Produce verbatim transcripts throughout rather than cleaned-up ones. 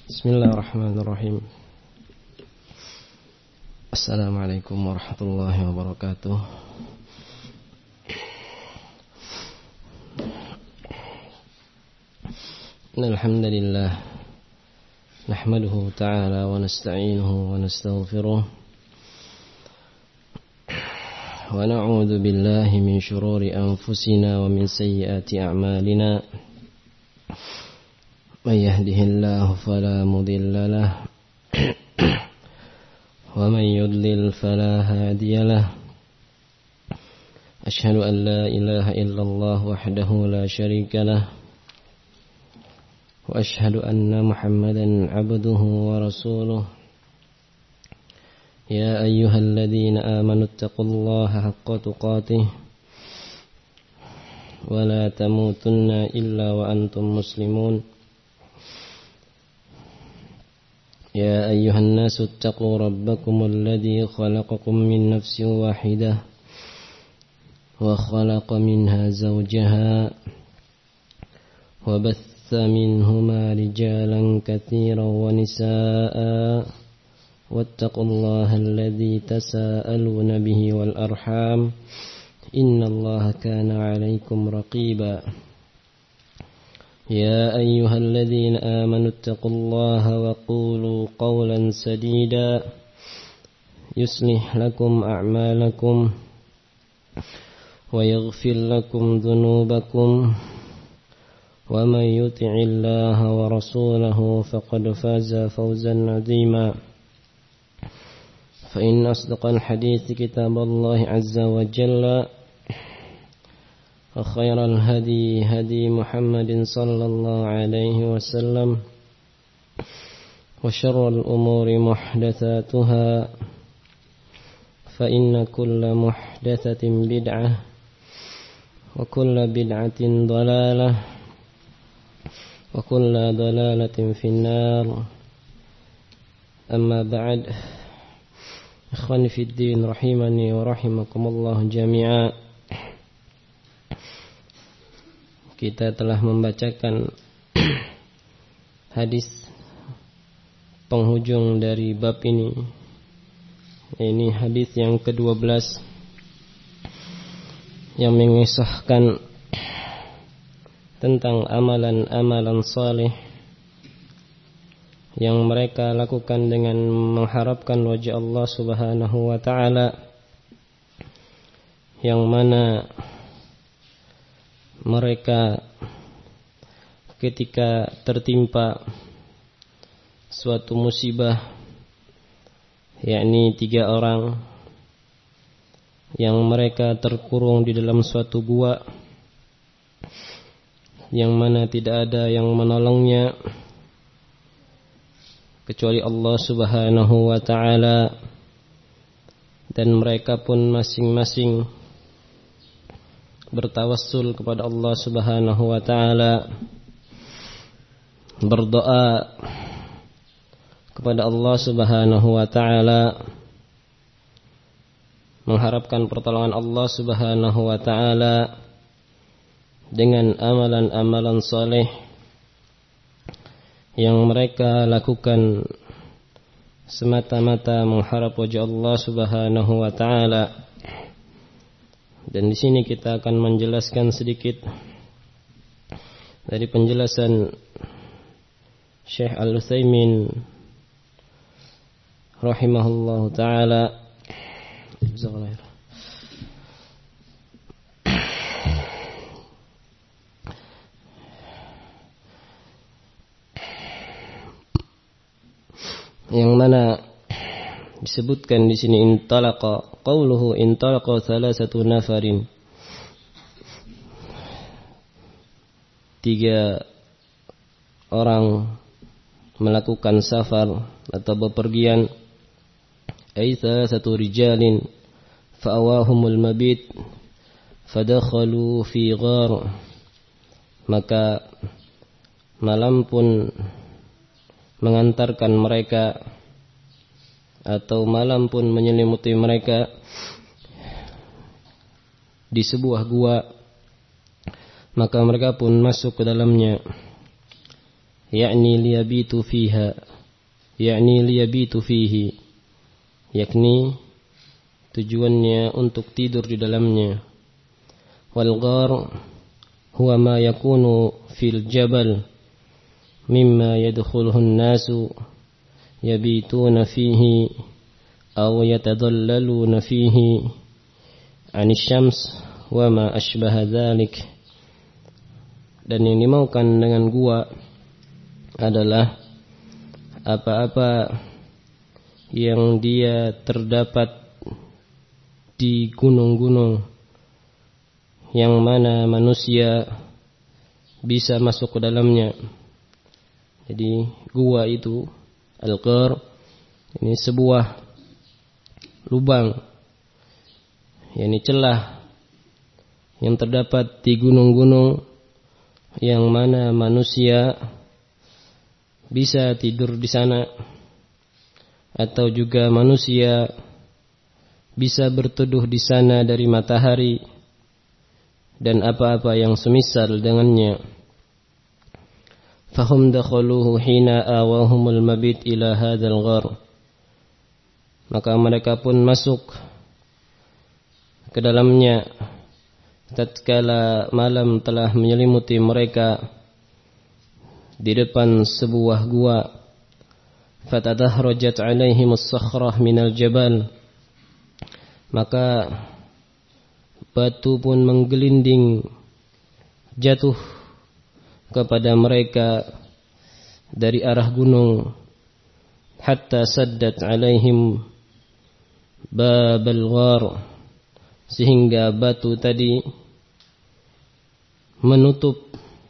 Bismillahirrahmanirrahim. Assalamualaikum warahmatullahi wabarakatuh. Innal hamdalillah nahmaduhu ta'ala wa nasta'inuhu wa nastaghfiruh wa na'udzu billahi min shururi anfusina wa min sayyiati a'malina. من يهده الله فلا مضل له ومن يضلل فلا هادي له أشهد أن لا إله إلا الله وحده لا شريك له وأشهد أن محمدا عبده ورسوله يا أيها الذين آمنوا اتقوا الله حق تقاته ولا تموتن إلا وأنتم مسلمون يا أيها الناس اتقوا ربكم الذي خلقكم من نفس واحدة وخلق منها زوجها وبث منهما رجالا كثيرا ونساء واتقوا الله الذي تساءلون به والأرحام إن الله كان عليكم رقيبا يا أيها الذين آمنوا اتقوا الله وقولوا قولا سديدا يصلح لكم أعمالكم ويغفر لكم ذنوبكم ومن يطع الله ورسوله فقد فاز فوزا عظيما فإن أصدق الحديث كتاب الله عز وجل وخير الهدي هدي محمد صلى الله عليه وسلم وشر الأمور محدثاتها فإن كل محدثة بدعة وكل بدعة ضلالة وكل ضلالة في النار أما بعد إخواني في الدين رحمني ورحمكم الله جميعا. Kita telah membacakan hadis penghujung dari bab ini. Ini hadis yang kedua belas yang mengisahkan tentang amalan-amalan saleh yang mereka lakukan dengan mengharapkan wajah Allah Subhanahu wa taala, yang mana mereka ketika tertimpa suatu musibah, yakni tiga orang yang mereka terkurung di dalam suatu gua, yang mana tidak ada yang menolongnya kecuali Allah Subhanahu wa taala, dan mereka pun masing-masing bertawassul kepada Allah Subhanahu wa taala, berdoa kepada Allah Subhanahu wa taala, mengharapkan pertolongan Allah Subhanahu wa taala dengan amalan-amalan saleh yang mereka lakukan semata-mata mengharap wajah Allah Subhanahu wa taala. Dan di sini kita akan menjelaskan sedikit dari penjelasan Syekh Al-Utsaimin rahimahullahu taala. Yang mana disebutkan di sini intalaqa qauluhu intalaqa thalathatu nafarin, tiga orang melakukan safar atau bepergian, ay thalathatu rijalin fa'awahumul mabit fadakhalu fi ghar, maka malam pun mengantarkan mereka atau malam pun menyelimuti mereka di sebuah gua, maka mereka pun masuk ke dalamnya. yakni liyabitu fiha, yakni liyabitu fihi, yakni tujuannya untuk tidur di dalamnya. Wal ghar huwa ma yakunu fil jabal mimma yadkhuluhu an-nasu yabituna fihi aw yatadallaluna fihi 'ani syams wa ma ashbaha dzalik. Dan yang dimaukan dengan gua adalah apa-apa yang dia terdapat di gunung-gunung yang mana manusia bisa masuk ke dalamnya. Jadi gua itu al-ghar ini sebuah lubang, yakni celah yang terdapat di gunung-gunung yang mana manusia bisa tidur di sana, atau juga manusia bisa berteduh di sana dari matahari dan apa-apa yang semisal dengannya. Fahum dakhaluhu hina awahumul mabit ila hadzal ghar. Maka mereka pun masuk ke dalamnya tatkala malam telah menyelimuti mereka di depan sebuah gua. Fatadahrajat alaihim as-sakhrah minal jabal. Maka batu pun menggelinding jatuh kepada mereka dari arah gunung, hatta saddat alaihim babal ghar, sehingga batu tadi menutup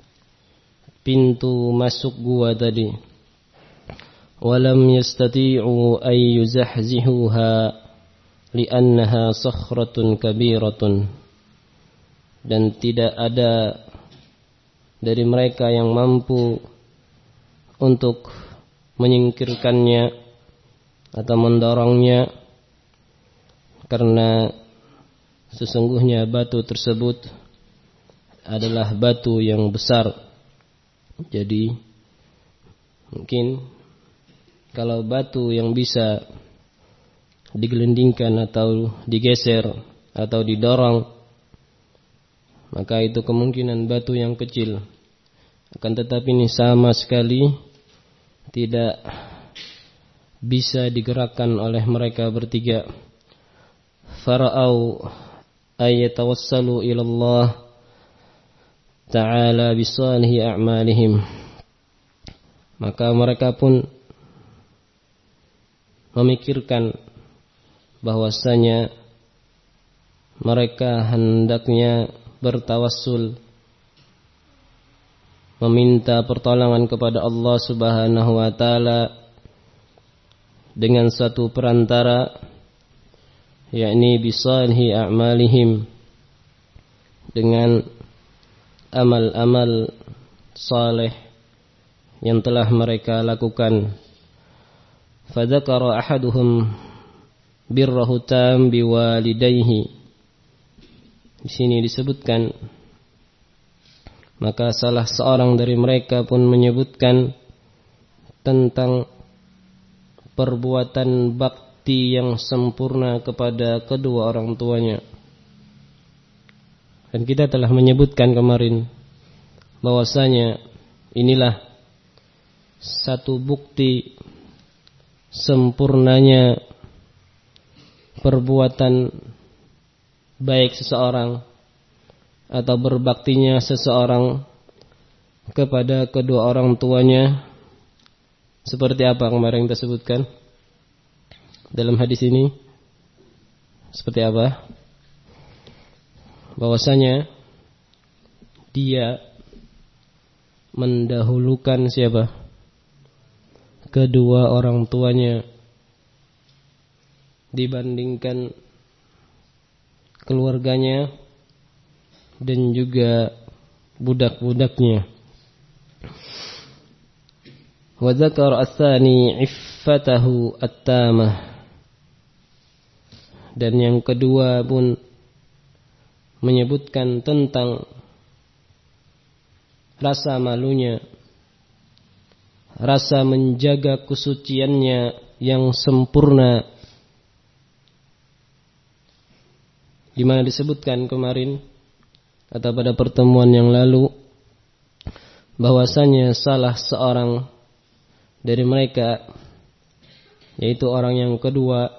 pintu masuk gua tadi. Walam yastati'u ay yuzahzihuha li'annaha sakhratun kabiratun. Dan tidak ada dari mereka yang mampu untuk menyingkirkannya atau mendorongnya, karena sesungguhnya batu tersebut adalah batu yang besar. Jadi mungkin kalau batu yang bisa digelindingkan atau digeser atau didorong, maka itu kemungkinan batu yang kecil. Akan tetapi ini sama sekali tidak bisa digerakkan oleh mereka bertiga. Fara'au ayatawassalu ilallah ta'ala bisalihi a'malihim. Maka mereka pun memikirkan bahwasanya mereka hendaknya bertawassul, meminta pertolongan kepada Allah Subhanahu wa taala dengan satu perantara, yakni bisalhi a'malihim, dengan amal-amal saleh yang telah mereka lakukan. Fadzakara ahaduhum birrahu tam biwalidayhi. Di sini disebutkan, maka salah seorang dari mereka pun menyebutkan tentang perbuatan bakti yang sempurna kepada kedua orang tuanya. Dan kita telah menyebutkan kemarin bahwasanya inilah satu bukti sempurnanya perbuatan baik seseorang atau berbaktinya seseorang kepada kedua orang tuanya. Seperti apa kemarin kita sebutkan dalam hadis ini? Seperti apa? Bahwasanya dia mendahulukan siapa? Kedua orang tuanya dibandingkan keluarganya dan juga budak-budaknya. Wa dzakara ats-tsani iffatahu at-tamah. Dan yang kedua pun menyebutkan tentang rasa malunya rasa menjaga kesuciannya yang sempurna, di mana disebutkan kemarin atau pada pertemuan yang lalu bahwasanya salah seorang dari mereka, yaitu orang yang kedua,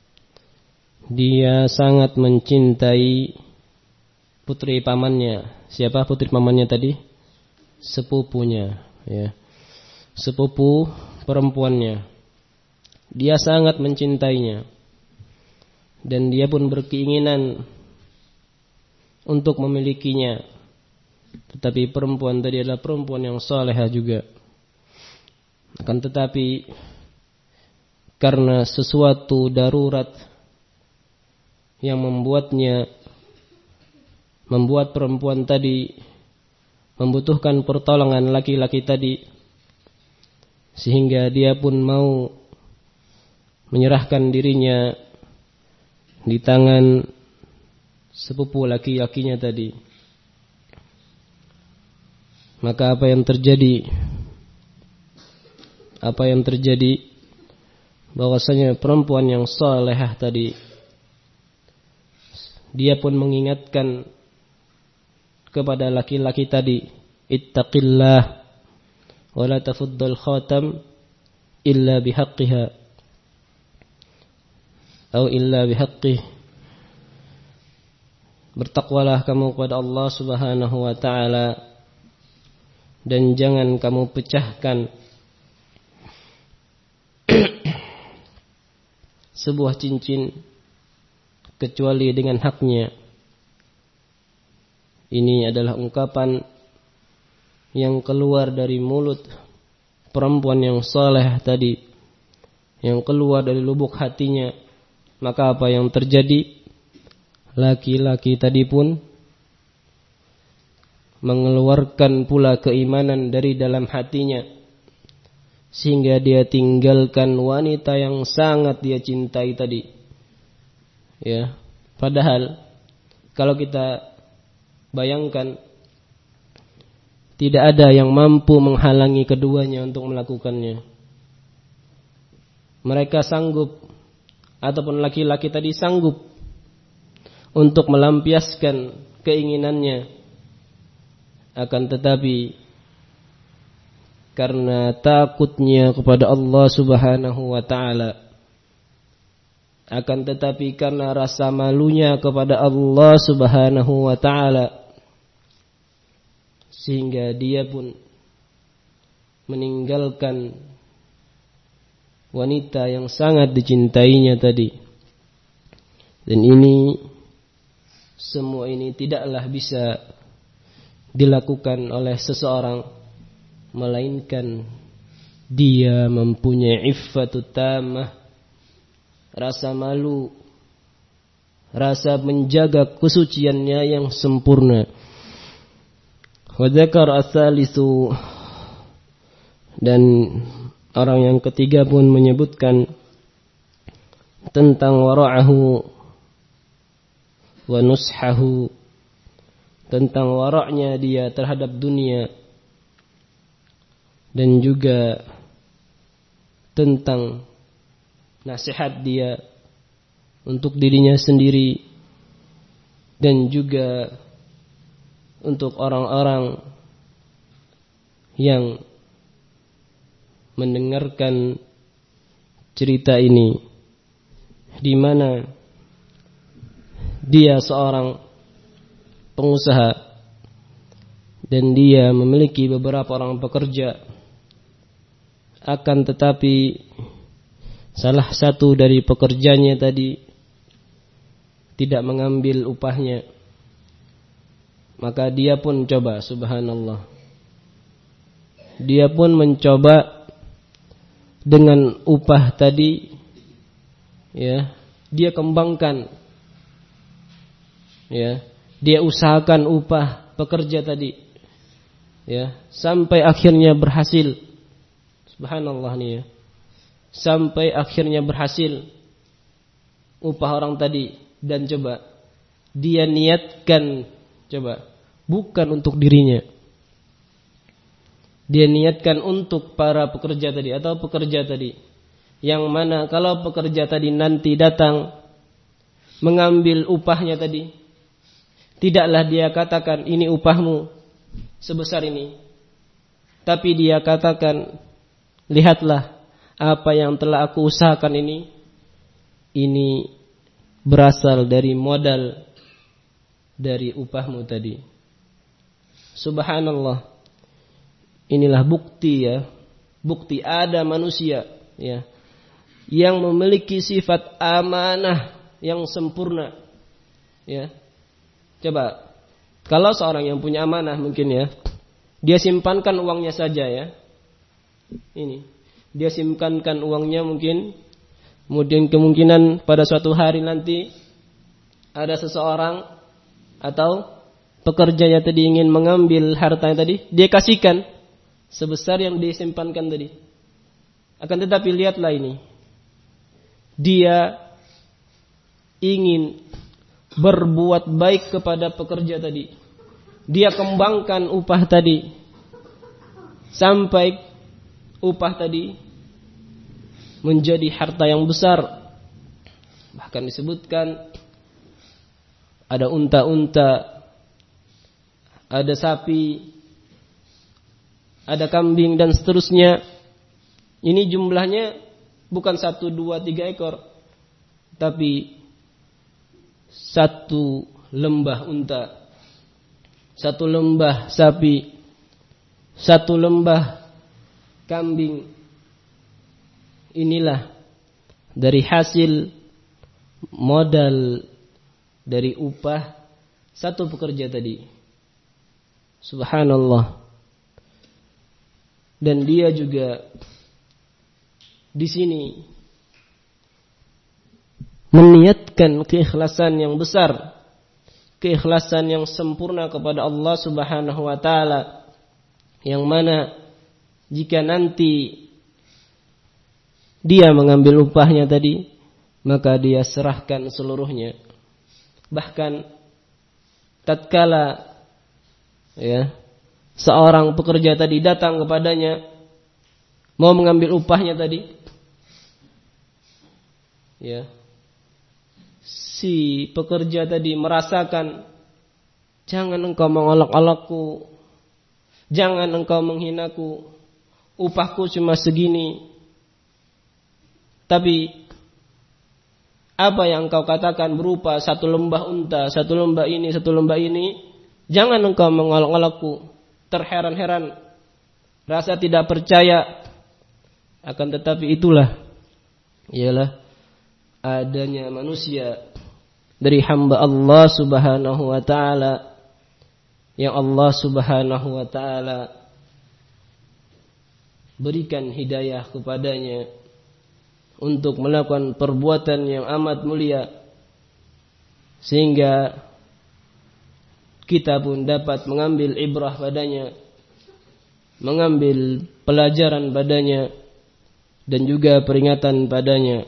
dia sangat mencintai putri pamannya. Siapa putri pamannya tadi? Sepupunya, ya. Sepupu perempuannya. Dia sangat mencintainya. Dan dia pun berkeinginan untuk memilikinya. Tetapi perempuan tadi adalah perempuan yang salehah juga. Akan tetapi karena sesuatu darurat yang membuatnya membuat perempuan tadi membutuhkan pertolongan laki-laki tadi, sehingga dia pun mau menyerahkan dirinya di tangan sepupu laki-lakinya tadi. Maka apa yang terjadi? Apa yang terjadi? Bahwasanya perempuan yang salehah tadi, dia pun mengingatkan kepada laki-laki tadi, ittaqillah wa la tafuddal khatam illa bihaqqiha atau illa bihaqqih. Bertakwalah kamu kepada Allah Subhanahu wa taala dan jangan kamu pecahkan sebuah cincin kecuali dengan haknya. Ini adalah ungkapan yang keluar dari mulut perempuan yang saleh tadi, yang keluar dari lubuk hatinya. Maka apa yang terjadi? Laki-laki tadi pun mengeluarkan pula keimanan dari dalam hatinya, sehingga dia tinggalkan wanita yang sangat dia cintai tadi. Ya, padahal kalau kita bayangkan, tidak ada yang mampu menghalangi keduanya untuk melakukannya. Mereka sanggup, ataupun laki-laki tadi sanggup untuk melampiaskan keinginannya. Akan tetapi karena takutnya kepada Allah Subhanahu wa taala, akan tetapi karena rasa malunya kepada Allah Subhanahu wa taala, sehingga dia pun meninggalkan wanita yang sangat dicintainya tadi. Dan ini semua ini tidaklah bisa dilakukan oleh seseorang melainkan dia mempunyai iffatut tammah, rasa malu, rasa menjaga kesuciannya yang sempurna. Wa dzakara ats-tsalitsu, dan orang yang ketiga pun menyebutkan tentang wara'ahu wa nushahu, tentang waraknya dia terhadap dunia, dan juga tentang nasihat dia untuk dirinya sendiri dan juga untuk orang-orang yang mendengarkan cerita ini, di mana dia seorang pengusaha dan dia memiliki beberapa orang pekerja. Akan tetapi salah satu dari pekerjanya tadi tidak mengambil upahnya. Maka dia pun coba, subhanallah, dia pun mencoba dengan upah tadi, ya, dia kembangkan, ya, dia usahakan upah pekerja tadi, ya, sampai akhirnya berhasil. Subhanallah nih, ya, sampai akhirnya berhasil upah orang tadi. Dan coba dia niatkan, coba, bukan untuk dirinya, dia niatkan untuk para pekerja tadi atau pekerja tadi, yang mana kalau pekerja tadi nanti datang mengambil upahnya tadi, tidaklah dia katakan ini upahmu sebesar ini, tapi dia katakan, lihatlah apa yang telah aku usahakan ini, ini berasal dari modal dari upahmu tadi. Subhanallah. Inilah bukti ya, bukti ada manusia ya yang memiliki sifat amanah yang sempurna. Ya. Coba kalau seorang yang punya amanah mungkin ya, dia simpankan uangnya saja ya. Ini, dia simpankan uangnya mungkin, kemudian kemungkinan pada suatu hari nanti ada seseorang atau pekerjanya tadi ingin mengambil hartanya tadi, dia kasihkan sebesar yang disimpankan tadi. Akan tetapi lihatlah ini, dia ingin berbuat baik kepada pekerja tadi. Dia kembangkan upah tadi sampai upah tadi menjadi harta yang besar. Bahkan disebutkan ada unta-unta, ada sapi, ada kambing dan seterusnya. Ini jumlahnya bukan satu, dua, tiga ekor, tapi satu lembah unta, satu lembah sapi, satu lembah kambing. Inilah dari hasil modal dari upah satu pekerja tadi. Subhanallah. Dan dia juga di sini meniatkan keikhlasan yang besar, keikhlasan yang sempurna kepada Allah Subhanahu wa taala, yang mana jika nanti dia mengambil upahnya tadi, maka dia serahkan seluruhnya. Bahkan tatkala ya seorang pekerja tadi datang kepadanya mau mengambil upahnya tadi, ya, si pekerja tadi merasakan, jangan engkau mengolok-olokku, jangan engkau menghinaku, upahku cuma segini. Tapi apa yang engkau katakan berupa satu lembah unta, satu lembah ini, satu lembah ini, jangan engkau mengolok-olokku. Terheran-heran, rasa tidak percaya. Akan tetapi itulah, ialah adanya manusia dari hamba Allah Subhanahu wa taala, yang Allah Subhanahu wa taala berikan hidayah kepadanya untuk melakukan perbuatan yang amat mulia, sehingga kita pun dapat mengambil ibrah padanya, mengambil pelajaran padanya, dan juga peringatan padanya.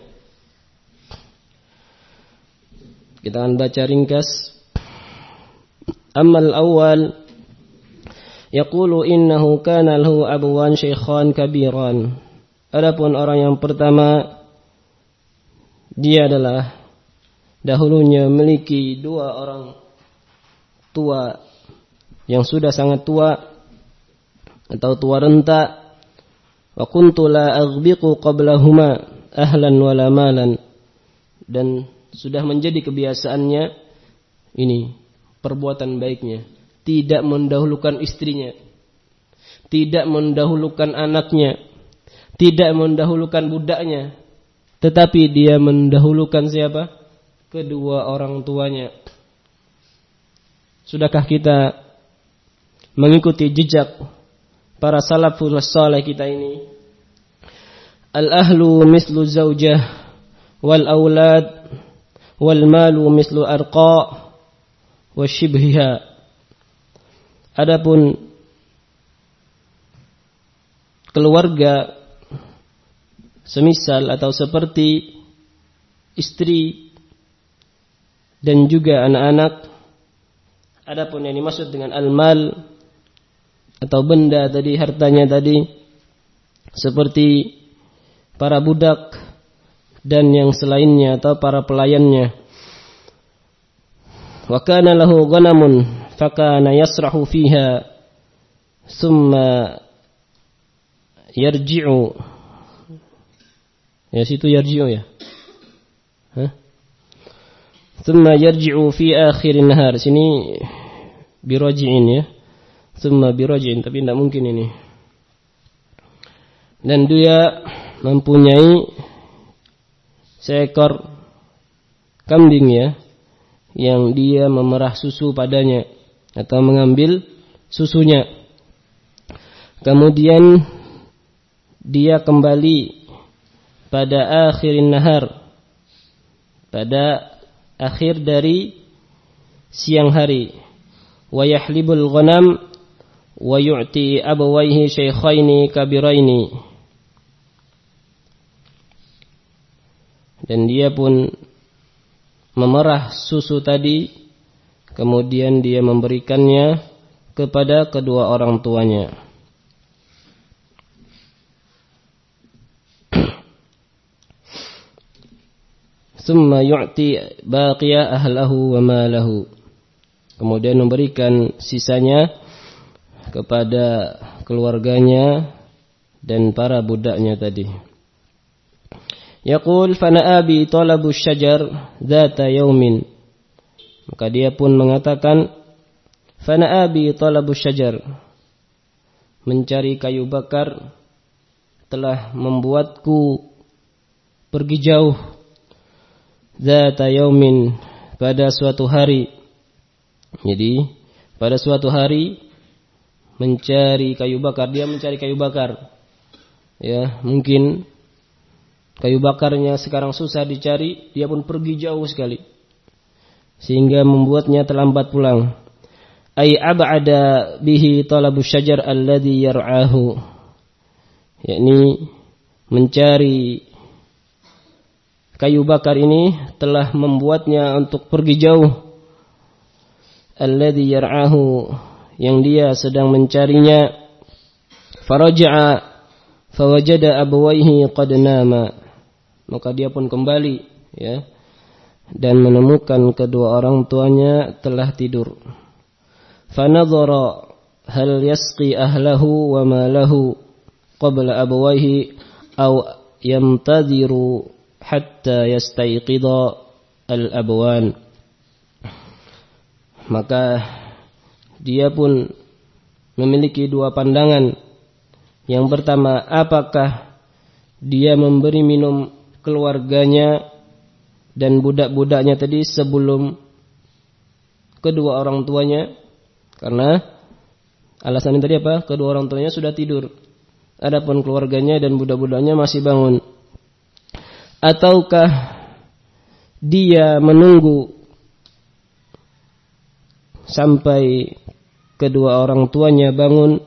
Kita akan baca ringkas. Amal awal, yaqulu innahu kana lahu abwan syaikhan kabiran. Adapun orang yang pertama, dia adalah dahulunya memiliki dua orang tua yang sudah sangat tua atau tua renta. Wa kuntu la aghbiqu qablahuma ahlan wala malan, dan sudah menjadi kebiasaannya ini perbuatan baiknya, tidak mendahulukan istrinya, tidak mendahulukan anaknya, tidak mendahulukan budaknya, tetapi dia mendahulukan siapa? Kedua orang tuanya. Sudahkah kita mengikuti jejak para salafus saleh kita ini? Al-ahlu mislu zaujah, wal aulad, wal malu mislu arqa, wa shibhiha. Adapun keluarga semisal atau seperti istri dan juga anak-anak. Adapun yang dimaksud dengan al-mal atau benda tadi, hartanya tadi, seperti para budak dan yang selainnya atau para pelayannya. Wa kana lahu ghanamun fakana yasrahu fiha thumma yarji'u. Ya situ yarji'u ya. Hah? Thumma yarji'u fi akhir nahar. Sini biraji'in ya. Thumma biraji'in, tapi tidak mungkin ini. Dan dia mempunyai seekor kambing ya, yang dia memerah susu padanya atau mengambil susunya. Kemudian dia kembali pada akhirin nahar, pada akhir dari siang hari. Wa yahlibul ghanam wa yu'ti abawaihi syaikhaini kabiraini. Dan dia pun memerah susu tadi, kemudian dia memberikannya kepada kedua orang tuanya. Thumma yu'ti baqiya ahlahu wa malahu. Kemudian memberikan sisanya kepada keluarganya dan para budaknya tadi. Yaqul fana abi talabu syajar dzata yaumin. Maka dia pun mengatakan, fana abi talabu syajar, mencari kayu bakar telah membuatku pergi jauh. Dzata yaumin, pada suatu hari. Jadi pada suatu hari mencari kayu bakar, dia mencari kayu bakar. Ya, mungkin kayu bakarnya sekarang susah dicari, dia pun pergi jauh sekali, sehingga membuatnya terlambat pulang. Ay ab'ada bihi talabu syajar alladhi yar'ahu, yakni mencari kayu bakar ini telah membuatnya untuk pergi jauh. Alladhi yar'ahu, yang dia sedang mencarinya. Faraja'a fawajada abawaihi qad nama, maka dia pun kembali ya, dan menemukan kedua orang tuanya telah tidur. Fanadhara hal yasqi ahlahu wa malahu qabla abawaihi aw yamtadhiru hatta yastayqidha al-abwan. Maka dia pun memiliki dua pandangan. Yang pertama, apakah dia memberi minum keluarganya dan budak-budaknya tadi sebelum kedua orang tuanya? Karena alasannya tadi apa? Kedua orang tuanya sudah tidur, adapun keluarganya dan budak-budaknya masih bangun. Ataukah dia menunggu sampai kedua orang tuanya bangun?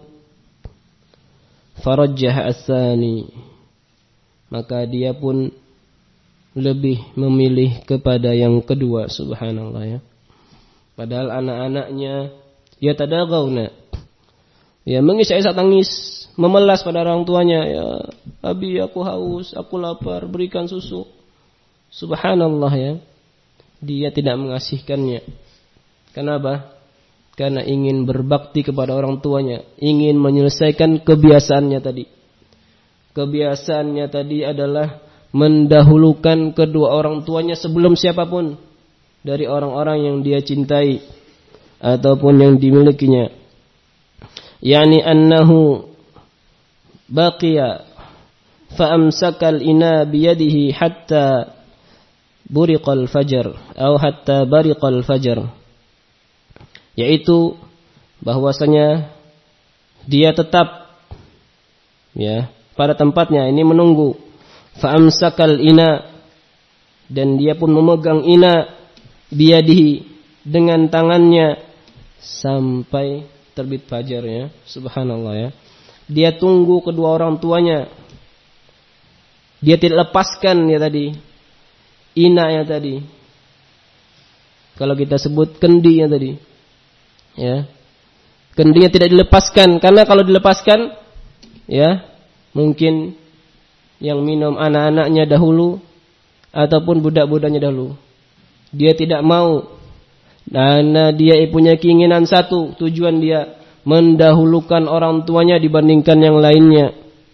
Farajjah as-sani, maka dia pun lebih memilih kepada yang kedua. Subhanallah ya. Padahal anak-anaknya ya tadagawna, ya mengisak-isak tangis, memelas pada orang tuanya. Ya abi, aku haus, aku lapar, berikan susu. Subhanallah ya. Dia tidak mengasihkannya. Kenapa? Karena ingin berbakti kepada orang tuanya, ingin menyelesaikan kebiasaannya tadi. Kebiasaannya tadi adalah mendahulukan kedua orang tuanya sebelum siapapun dari orang-orang yang dia cintai ataupun yang dimilikinya. Yani annahu baqiya fa amsakal ina biyadihi hatta buriqal fajar atau hatta bariqal fajar. Yaitu bahwasanya dia tetap ya pada tempatnya, ini menunggu. Fa'amsakal ina, dan dia pun memegang ina biyadihi, dengan tangannya sampai terbit fajar ya. Subhanallah ya. Dia tunggu kedua orang tuanya. Dia tidak lepaskan ya tadi ina ya tadi. Kalau kita sebut kendi ya tadi. Ya. Kendinya tidak dilepaskan, karena kalau dilepaskan, ya mungkin yang minum anak-anaknya dahulu ataupun budak-budaknya dahulu. Dia tidak mau, karena dia punya keinginan satu, tujuan dia mendahulukan orang tuanya dibandingkan yang lainnya.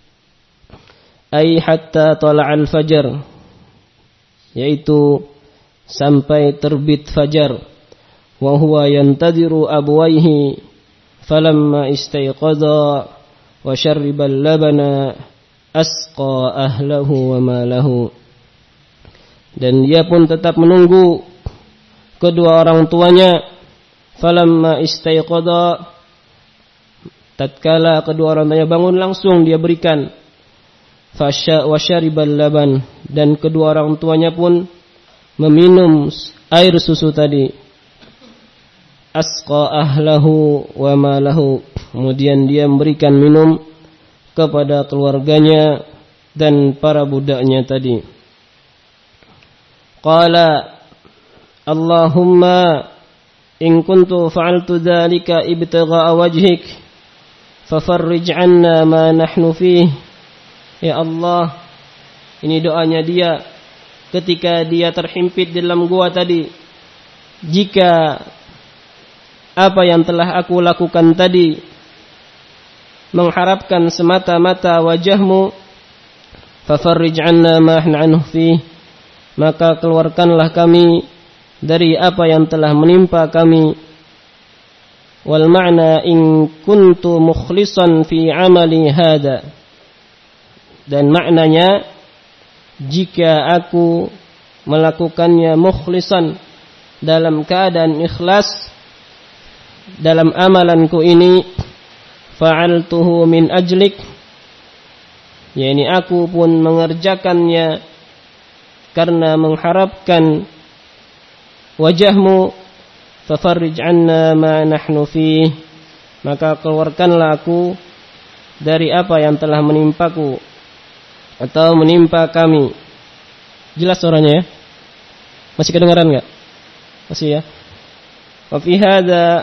Ai hatta tala'al fajar, yaitu sampai terbit fajar. Wa huwa yantadiru abwayhi falamma istayqadha wa syaribal labana asqa ahlahu wa malahu. Dan dia pun tetap menunggu kedua orang tuanya. Falamma istayqadha, tatkala kedua orang tuanya bangun, langsung dia berikan. Fasya wa syaribal laban, dan kedua orang tuanya pun meminum air susu tadi. Asqa ahlahu wa malahu, kemudian dia memberikan minum kepada keluarganya dan para budaknya tadi. Qala Allahumma in kuntu fa'altu dzalika ibtigha'a wajhik fafarrij 'anna ma nahnu fihi. Ya Allah, ini doanya dia ketika dia terhimpit di dalam gua tadi. Jika apa yang telah aku lakukan tadi mengharapkan semata-mata wajahmu, fafarrij 'anna ma nahnu fihi, maka keluarkanlah kami dari apa yang telah menimpa kami. Wal ma'na in kuntu mukhlishan fi 'amali hada, dan maknanya jika aku melakukannya mukhlisan, dalam keadaan ikhlas dalam amalanku ini, fa'altuhu min ajlik, yakni aku pun mengerjakannya karena mengharapkan wajahmu, fafarrij 'anna ma nahnu fihi, maka keluarkanlah aku dari apa yang telah menimpaku atau menimpa kami. Jelas suaranya ya? Masih kedengaran enggak? Masih ya? Wa fi hadza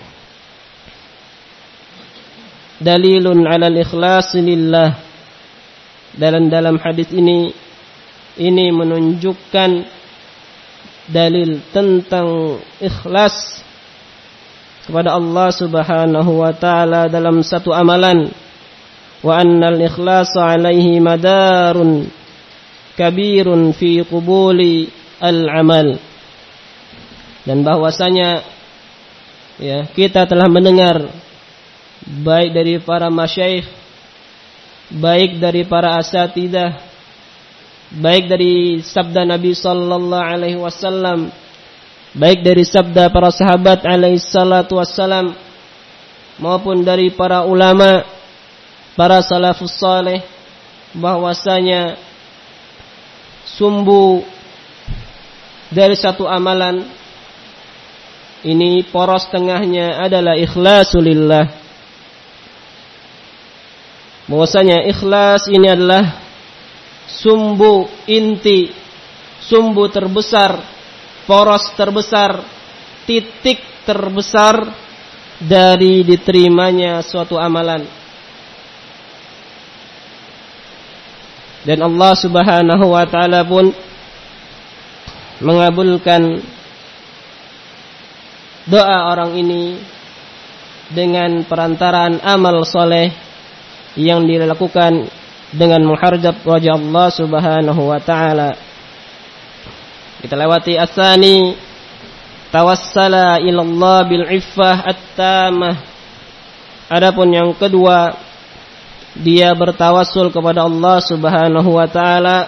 dalilun 'ala al-ikhlas lillah. Dalam dalam hadis ini ini menunjukkan dalil tentang ikhlas kepada Allah Subhanahu wa taala dalam satu amalan. Wa annal ikhlasa alaihi madarun kabirun fi qubuli al-amal. Dan bahwasanya ya, kita telah mendengar baik dari para masyayikh, baik dari para asatidah, baik dari sabda Nabi sallallahu alaihi wasallam, baik dari sabda para sahabat alaihi salatu wassalam, maupun dari para ulama, para salafus saleh, bahwasanya sumbu dari satu amalan ini, poros tengahnya adalah ikhlasulillah. Bahwasanya ikhlas ini adalah sumbu inti, sumbu terbesar, poros terbesar, titik terbesar dari diterimanya suatu amalan. Dan Allah Subhanahu wa taala pun mengabulkan doa orang ini dengan perantaraan amal soleh yang dilakukan dengan mengharap wajah Allah Subhanahu wa taala. Kita lewati asani, tawassala ilallah bil iffah at-tamah. Adapun yang kedua, dia bertawassul kepada Allah Subhanahu wa taala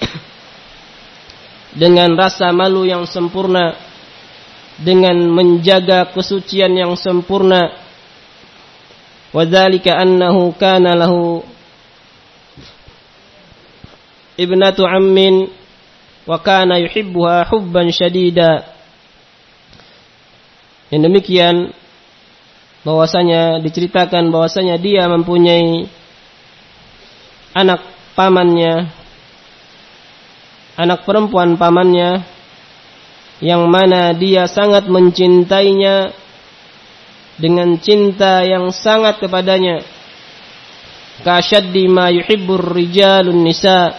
dengan rasa malu yang sempurna, dengan menjaga kesucian yang sempurna. Wa dzalika annahu kana lahu ibnatu ammin wa kana yuhibbuha hubban syadida. Yang demikian bahwasanya diceritakan bahwasanya dia mempunyai anak pamannya, anak perempuan pamannya, yang mana dia sangat mencintainya dengan cinta yang sangat kepadanya. Kasyaddi ma yuhibbur rijalun nisa,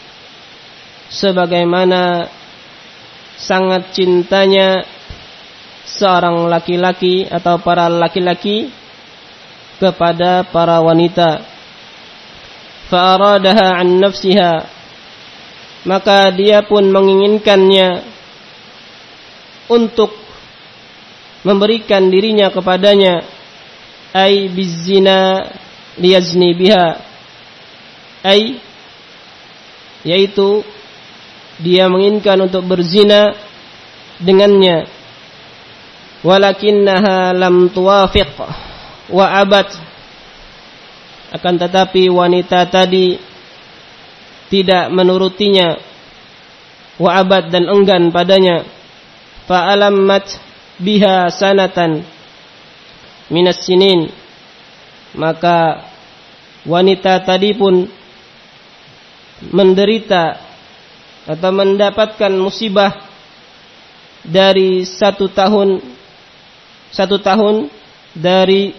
sebagaimana sangat cintanya seorang laki-laki atau para laki-laki kepada para wanita. Fa aradaha an nafsiha, maka dia pun menginginkannya untuk memberikan dirinya kepadanya. Ai bizina liyazni biha, ai yaitu dia menginginkan untuk berzina dengannya. Walakinnaha lam tuwafiq wa abad, akan tetapi wanita tadi tidak menurutinya, wa abad dan enggan padanya. Fa alammat biha sanatan minas sinin, maka wanita tadi pun menderita atau mendapatkan musibah dari satu tahun satu tahun dari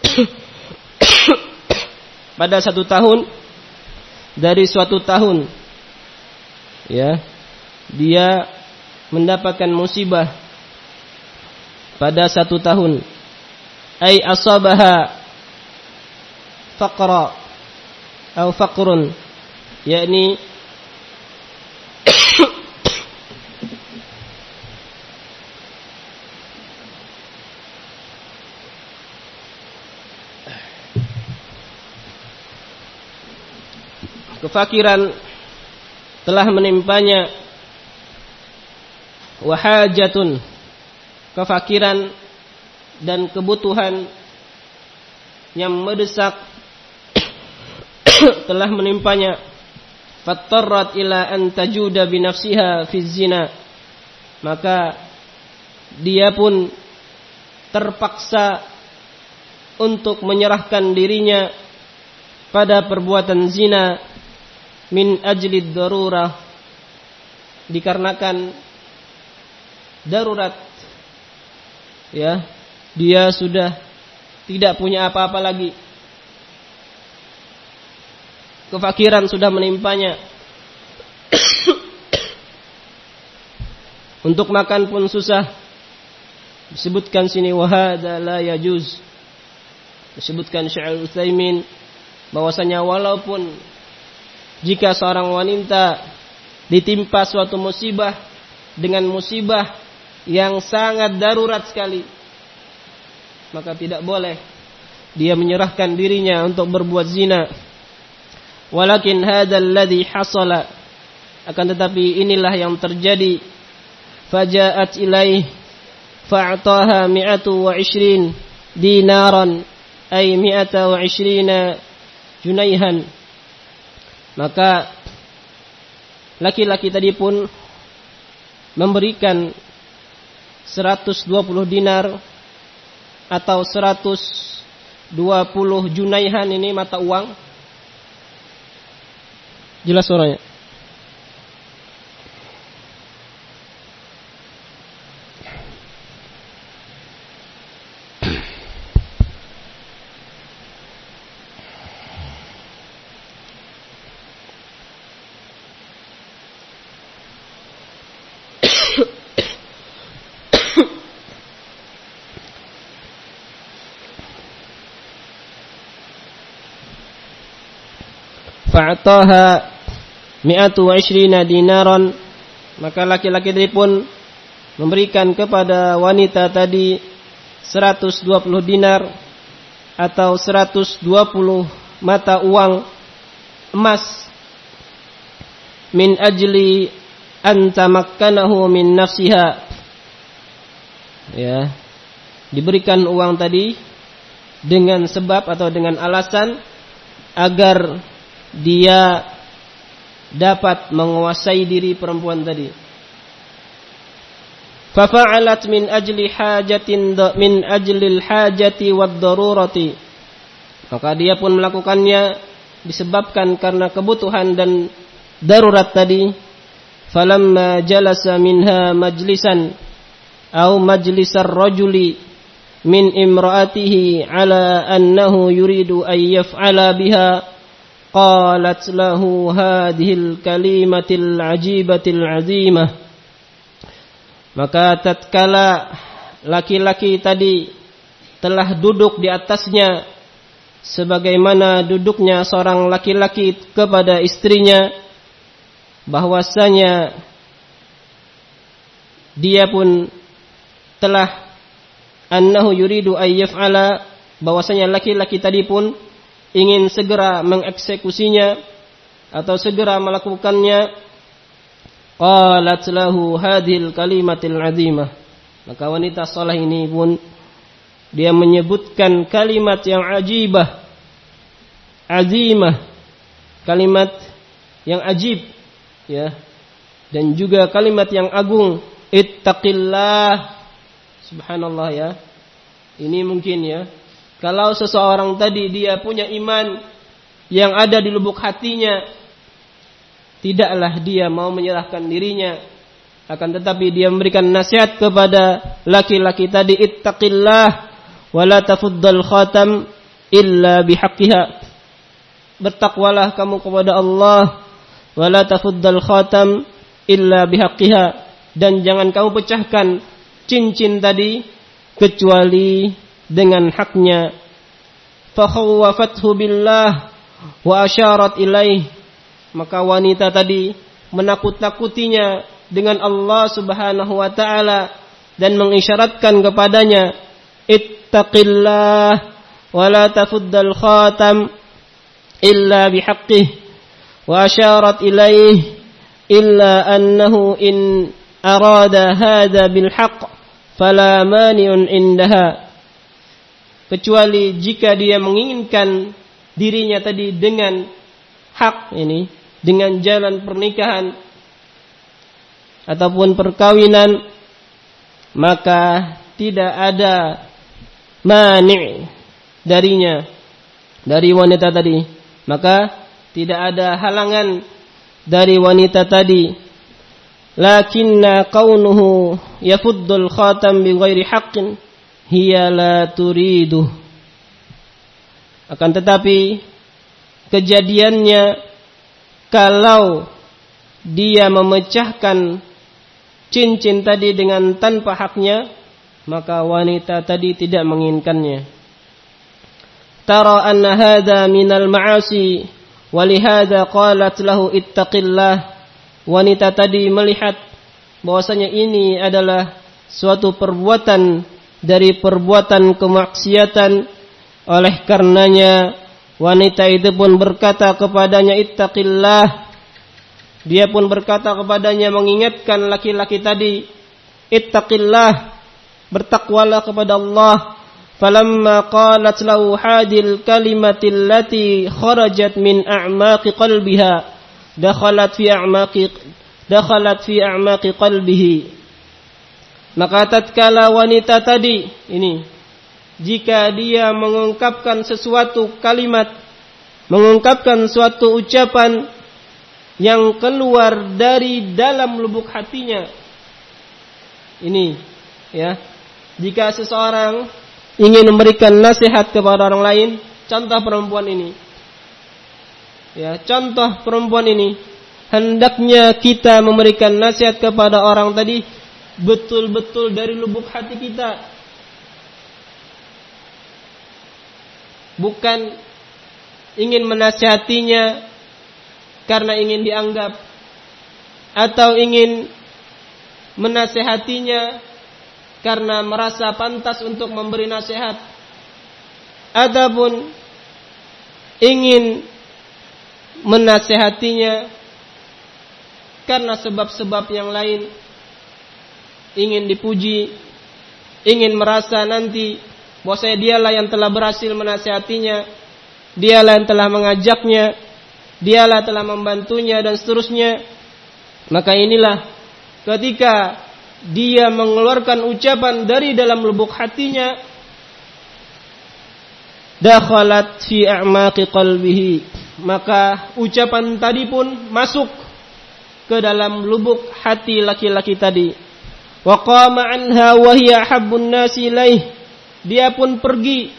pada satu tahun dari suatu tahun, ya, dia mendapatkan musibah pada satu tahun. Ai asabaha faqra atau faqrun, yakni kefakiran telah menimpanya. Wahajatun, kefakiran dan kebutuhan yang mendesak telah menimpanya. Fattarrat ila an tajuda bi nafsiha fi zina, maka dia pun terpaksa untuk menyerahkan dirinya pada perbuatan zina. Min ajlid darurah, dikarenakan darurat, ya, dia sudah tidak punya apa-apa lagi, kefakiran sudah menimpanya. Untuk makan pun susah. Disebutkan sini wahada la yajuz, disebutkan Syekh Al-Utsaimin bahwasanya walaupun jika seorang wanita ditimpa suatu musibah dengan musibah yang sangat darurat sekali, maka tidak boleh dia menyerahkan dirinya untuk berbuat zina. Walakin hadzal ladzi hasala, akan tetapi inilah yang terjadi. Fajaat ilaih fa'ataha mi'atu wa ishrin dinaran, ay mi'ata wa ishrina junaihan. Maka laki-laki tadi pun memberikan seratus dua puluh dinar atau seratus dua puluh junaihan, ini mata uang. Jelas suaranya? Fa'ataha mi'atu wa ishrina dinaran, maka laki-laki tadi pun memberikan kepada wanita tadi seratus dua puluh dinar atau seratus dua puluh mata uang emas. Min ajli an tamakkanahu min nafsiha, ya, diberikan uang tadi dengan sebab atau dengan alasan agar dia dapat menguasai diri perempuan tadi. Fafa'alat min ajli hajatin min ajlil hajati wad darurati, maka dia pun melakukannya disebabkan karena kebutuhan dan darurat tadi. Falamma jalasa minha majlisan au majlisar rajuli min imra'atihi ala annahu yuridu an yaf'ala biha qalat lahu hadhil kalimatil ajibatil azimah. Maka tatkala laki-laki tadi telah duduk di atasnya sebagaimana duduknya seorang laki-laki kepada istrinya, bahwasanya dia pun telah annahu yuridu an yaf'ala, bahwasanya laki-laki tadi pun ingin segera mengeksekusinya atau segera melakukannya. Qalat lahu hadhil kalimatil azimah. Maka wanita saleh ini pun dia menyebutkan kalimat yang ajibah, azimah, kalimat yang ajib, ya, dan juga kalimat yang agung, ittaqillah. Subhanallah, ya. Ini mungkin, ya, kalau seseorang tadi dia punya iman yang ada di lubuk hatinya, tidaklah dia mau menyerahkan dirinya, akan tetapi dia memberikan nasihat kepada laki-laki tadi, ittaqillah wa la tafuddal khatam illa bihaqqiha. Bertakwalah kamu kepada Allah, wa la tafuddal khatam illa bihaqqiha, dan jangan kamu pecahkan cincin tadi kecuali dengan haknya. Fa khawafathu billah wa asyarat ilaih. Maka wanita tadi menakut-nakutinya dengan Allah Subhanahu wa taala dan mengisyaratkan kepadanya, ittaqillah wa la tafuddal khatam illa bihaqqih wa asyarat ilaih illa annahu in arada hadha bil haqq fala mani'un indaha. Kecuali jika dia menginginkan dirinya tadi dengan hak ini, dengan jalan pernikahan ataupun perkawinan, maka tidak ada mani' darinya, dari wanita tadi. Maka tidak ada halangan dari wanita tadi. Lakinna kaunuhu yafuddul khatam bighairi haqqin hiya la turidu. Akan tetapi kejadiannya, kalau dia memecahkan cincin tadi dengan tanpa haknya, maka wanita tadi tidak menginginkannya. Tara anna hadha minal ma'asi wa lihadha qalat lahu ittaqillah. Wanita tadi melihat bahwasanya ini adalah suatu perbuatan dari perbuatan kemaksiatan, oleh karenanya wanita itu pun berkata kepadanya, ittaqillah. Dia pun berkata kepadanya, mengingatkan laki-laki tadi, ittaqillah, bertakwalah kepada Allah. Falamma qalat lahu hadil kalimatil lati kharajat min a'maqi qalbiha dakhalat fi a'maqi dakhalat fi a'maqi qalbihi. Maka tatkala wanita tadi ini, jika dia mengungkapkan sesuatu kalimat, mengungkapkan suatu ucapan yang keluar dari dalam lubuk hatinya, ini, ya, jika seseorang ingin memberikan nasihat kepada orang lain, contoh perempuan ini, ya, contoh perempuan ini, hendaknya kita memberikan nasihat kepada orang tadi betul-betul dari lubuk hati kita, bukan ingin menasihatinya karena ingin dianggap, atau ingin menasihatinya karena merasa pantas untuk memberi nasihat, ataupun ingin menasihatinya karena sebab-sebab yang lain, ingin dipuji, ingin merasa nanti bahwasanya dialah yang telah berhasil menasihatinya, dialah yang telah mengajaknya, dialah telah membantunya, dan seterusnya. Maka inilah ketika dia mengeluarkan ucapan dari dalam lubuk hatinya, dakhalat fi a'maqi qalbihi, maka ucapan tadi pun masuk ke dalam lubuk hati laki-laki tadi. Wa qama anha wa hiya habbun nasi ilaih, dia pun pergi.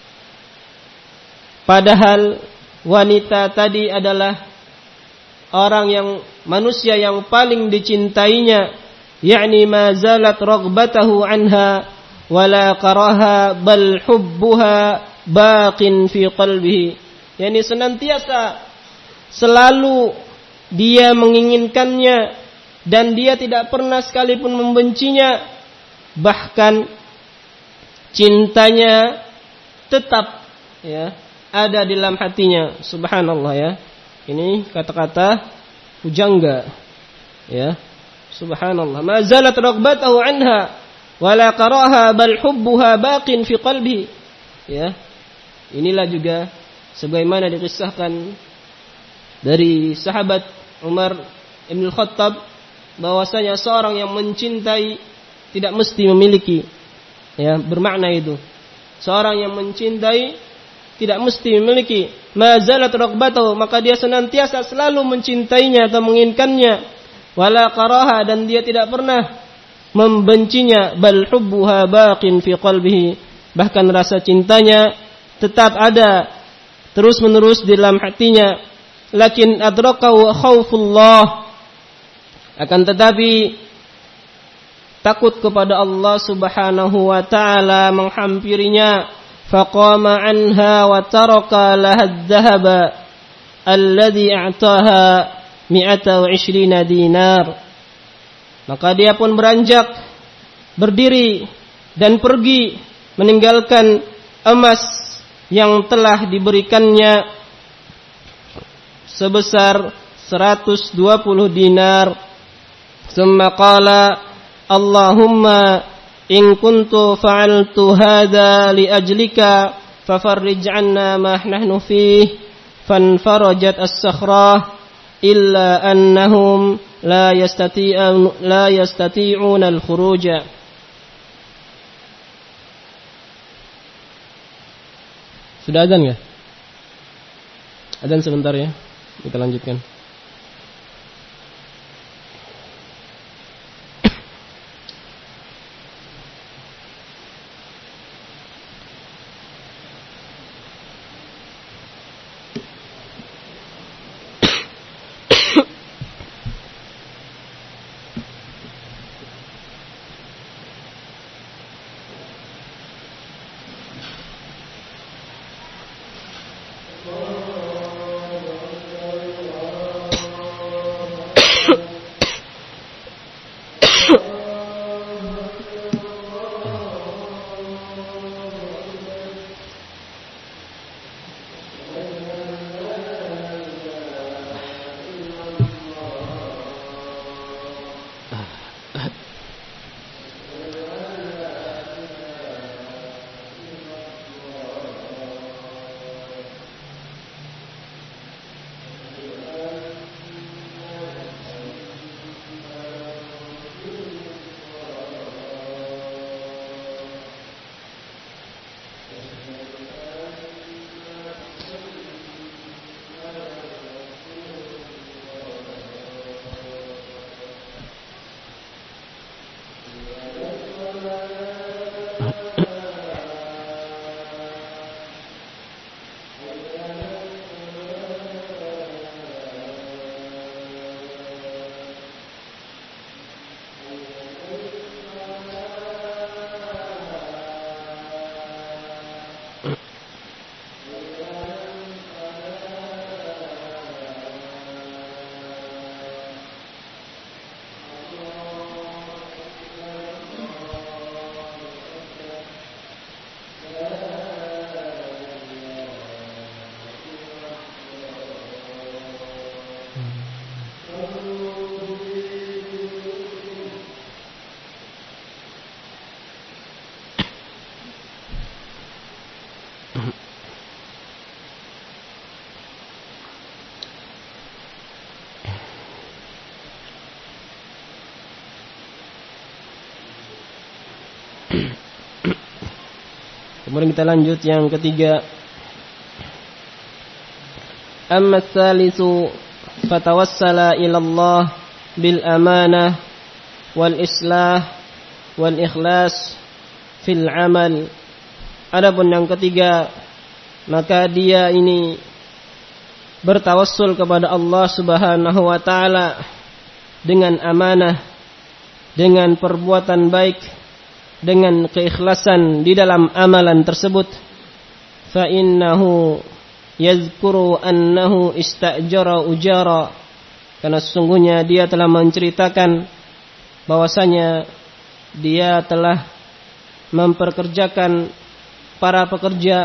Padahal wanita tadi adalah orang yang manusia yang paling dicintainya, yakni ma zalat raghbatahu anha wala karaha bal hubbuha baqin fi qalbihi. Yani senantiasa selalu dia menginginkannya dan dia tidak pernah sekalipun membencinya, bahkan cintanya tetap ya ada di dalam hatinya. Subhanallah ya. Ini kata-kata pujangga ya. Subhanallah. Ma zalat raghbatahu anha wala karaha bal hubbuha baqin fi qalbi. Ya. Inilah juga sebagaimana dikisahkan dari sahabat Umar Ibn Khattab bahwasanya seorang yang mencintai tidak mesti memiliki. Ya, bermakna itu. Seorang yang mencintai tidak mesti memiliki. Ma zalat raghbatahu, maka dia senantiasa selalu mencintainya atau menginginkannya. Wala karaha, dan dia tidak pernah membencinya. Bal hubbuha baqin fi qalbihi, bahkan rasa cintanya tetap ada terus menerus di dalam hatinya. Lakin adrakahu khaufullah, akan tetapi takut kepada Allah Subhanahu wa taala menghampirinya. Faqama anha wa taraka laha adh-dhahaba alladhi a'taha mi'ata wa ishrina dinar. Maka dia pun beranjak berdiri dan pergi meninggalkan emas yang telah diberikannya sebesar seratus dua puluh dinar. Tsumma qala Allahumma in kuntu fa'altu hadha li ajlika fafarrij 'anna ma nahnu fihi. Fanfarajat as-sakhrah illa annahum la yastati'un la yastati'una al-khuruj. Sudah azan ya? Azan sebentar ya. Kita lanjutkan. Kemudian kita lanjut yang ketiga. Amma tsalitsu fatawassala ila Allah bil amanah wal islah wal ikhlas fil amal Adapun yang ketiga, maka dia ini bertawassul kepada Allah Subhanahu wa taala dengan amanah, dengan perbuatan baik, dengan keikhlasan di dalam amalan tersebut. Fa innahu yazkuru annahu istajara ujara, karena sesungguhnya dia telah menceritakan bahwasanya dia telah memperkerjakan para pekerja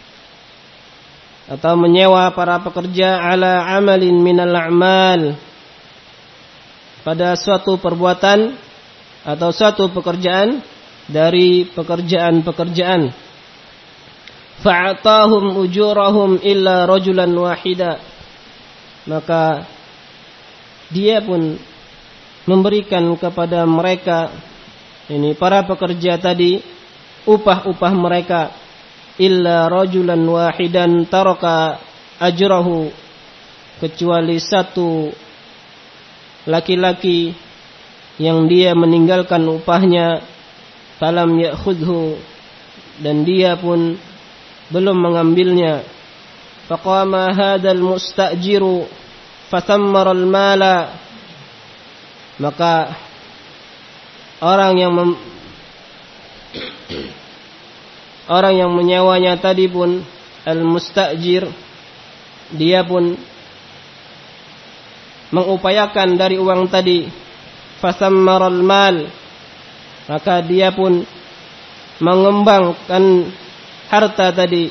atau menyewa para pekerja ala amalin minal a'mal, pada suatu perbuatan atau suatu pekerjaan dari pekerjaan-pekerjaan. Fa'atahum ujurahum illa rajulan wahida, maka dia pun memberikan kepada mereka, ini para pekerja tadi, upah-upah mereka, illa rajulan wahidan taraka ajrahu, kecuali satu laki-laki yang dia meninggalkan upahnya, falam ya'khudhu, dan dia pun belum mengambilnya. Faqama hadzal mustajiru fathammara al-mala, maka orang yang mem orang yang menyewanya tadi pun, al-mustajir, dia pun mengupayakan dari uang tadi, fasammaral mal, maka dia pun mengembangkan harta tadi,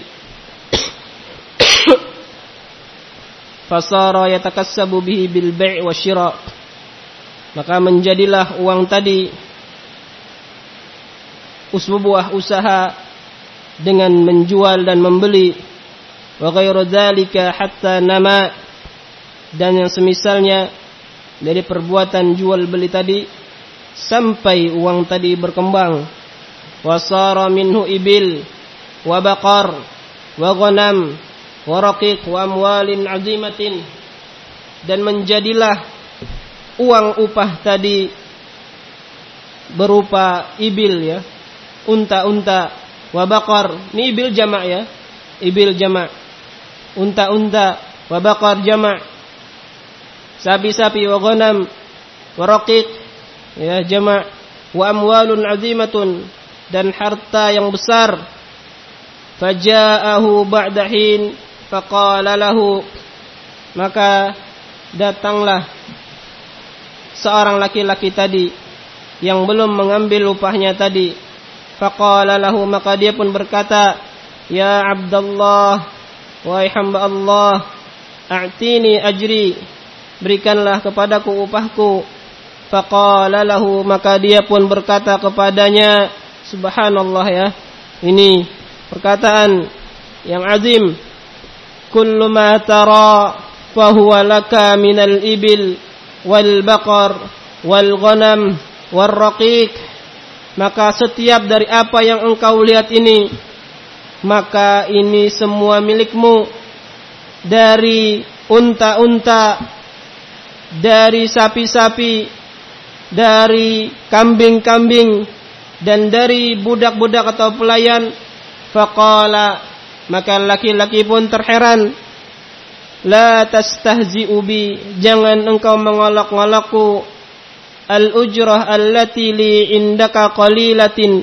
fasara yatakassabu bihi bil bai' wa syira, maka menjadilah uang tadi sebuah usaha dengan menjual dan membeli, wa ghairu dzalika hatta nama, dan yang semisalnya dari perbuatan jual beli tadi sampai uang tadi berkembang. Wasara minhu ibil wa baqar wa ghanam wa raqiq wa amwalin azimatin, dan menjadilah uang upah tadi berupa ibil, ya, unta-unta, wa baqar, ini ibil jamak, ya, ibil jamak, unta-unta, wa baqar jamak, sapi-sapi, wa ghanam wa raqiq, ya, jamak, wa amwalun azimatun, dan harta yang besar. Faja'ahu ba'da hin faqala lahu, maka datanglah seorang laki-laki tadi yang belum mengambil upahnya tadi. Faqala lahu, maka dia pun berkata, ya Abdullah, wahai hamba Allah, a'tini ajri, berikanlah kepadaku upahku. Faqala lahu, maka dia pun berkata kepadanya, subhanallah, ya, ini perkataan yang azim, kullu ma tara fahuwa laka minal ibil wal baqar wal ghanam wal raqiq, maka setiap dari apa yang engkau lihat ini, maka ini semua milikmu, dari unta-unta, dari sapi-sapi, dari kambing-kambing, dan dari budak-budak atau pelayan. Faqala, maka laki-laki pun terheran, la tastahzi'u bi, jangan engkau mengolok-ngolokku, al-ujrah allati li indaka qalilatin,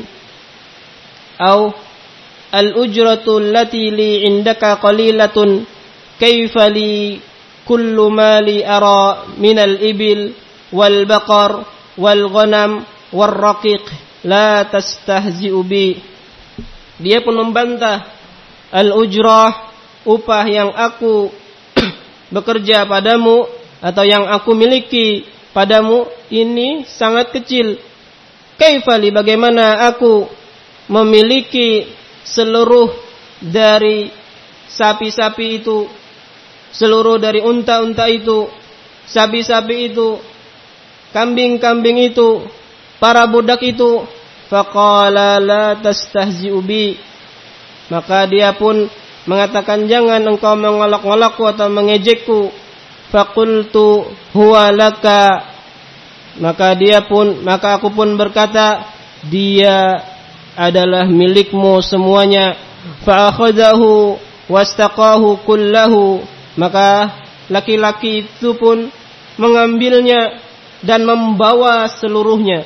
au al-ujratu allati li indaka qalilatun, kaifa li kullu mali ara minal ibil wal baqar wal ghanam wal raqiq, la tastahzi'u bi. Dia pun membantah, al-ujrah, upah yang aku bekerja padamu atau yang aku miliki padamu ini sangat kecil. Kaifali, bagaimana aku memiliki seluruh dari sapi-sapi itu, seluruh dari unta-unta itu, sapi-sapi itu, kambing-kambing itu, para budak itu. Faqala la tastahzi'u bi, maka dia pun mengatakan, jangan engkau mengolok-ngolokku atau mengejekku. Faqultu huwa laka, maka dia pun maka aku pun berkata, dia adalah milikmu semuanya. Fa'akhadahu wastaqahu kullahu, maka laki-laki itu pun mengambilnya dan membawa seluruhnya.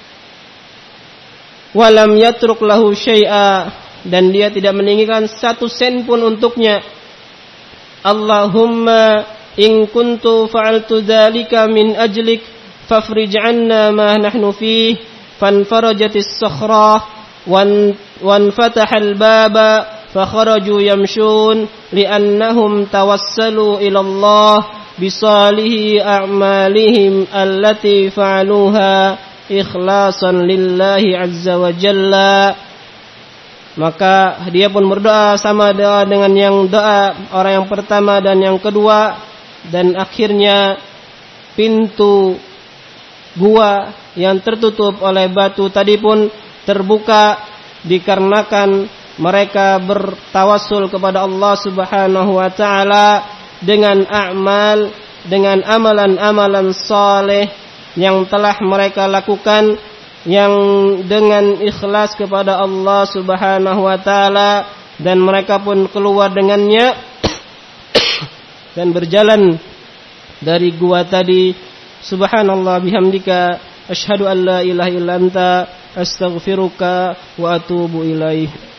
Walam yatruk lahu syai'a, dan dia tidak meninggalkan satu sen pun untuknya. Allahumma in kuntu fa'altu dzalika min ajlik fafrij 'anna ma nahnu fihi. Fanfarajatis sakhrah wan wanfatahal baba fakharaju yamshun li'annahum tawassalu ila Allah bisalihi a'malihim allati fa'aluha ikhlasan lillahi azza wa jalla. Maka dia pun berdoa sama doa dengan yang doa orang yang pertama dan yang kedua, dan akhirnya pintu gua yang tertutup oleh batu tadi pun terbuka dikarenakan mereka bertawassul kepada Allah Subhanahu wa taala dengan amal, dengan amalan-amalan saleh yang telah mereka lakukan, yang dengan ikhlas kepada Allah Subhanahu wa taala, dan mereka pun keluar dengannya dan berjalan dari gua tadi. Subhanallah bihamdika asyhadu an la ilaha illa anta astaghfiruka wa atubu ilaih.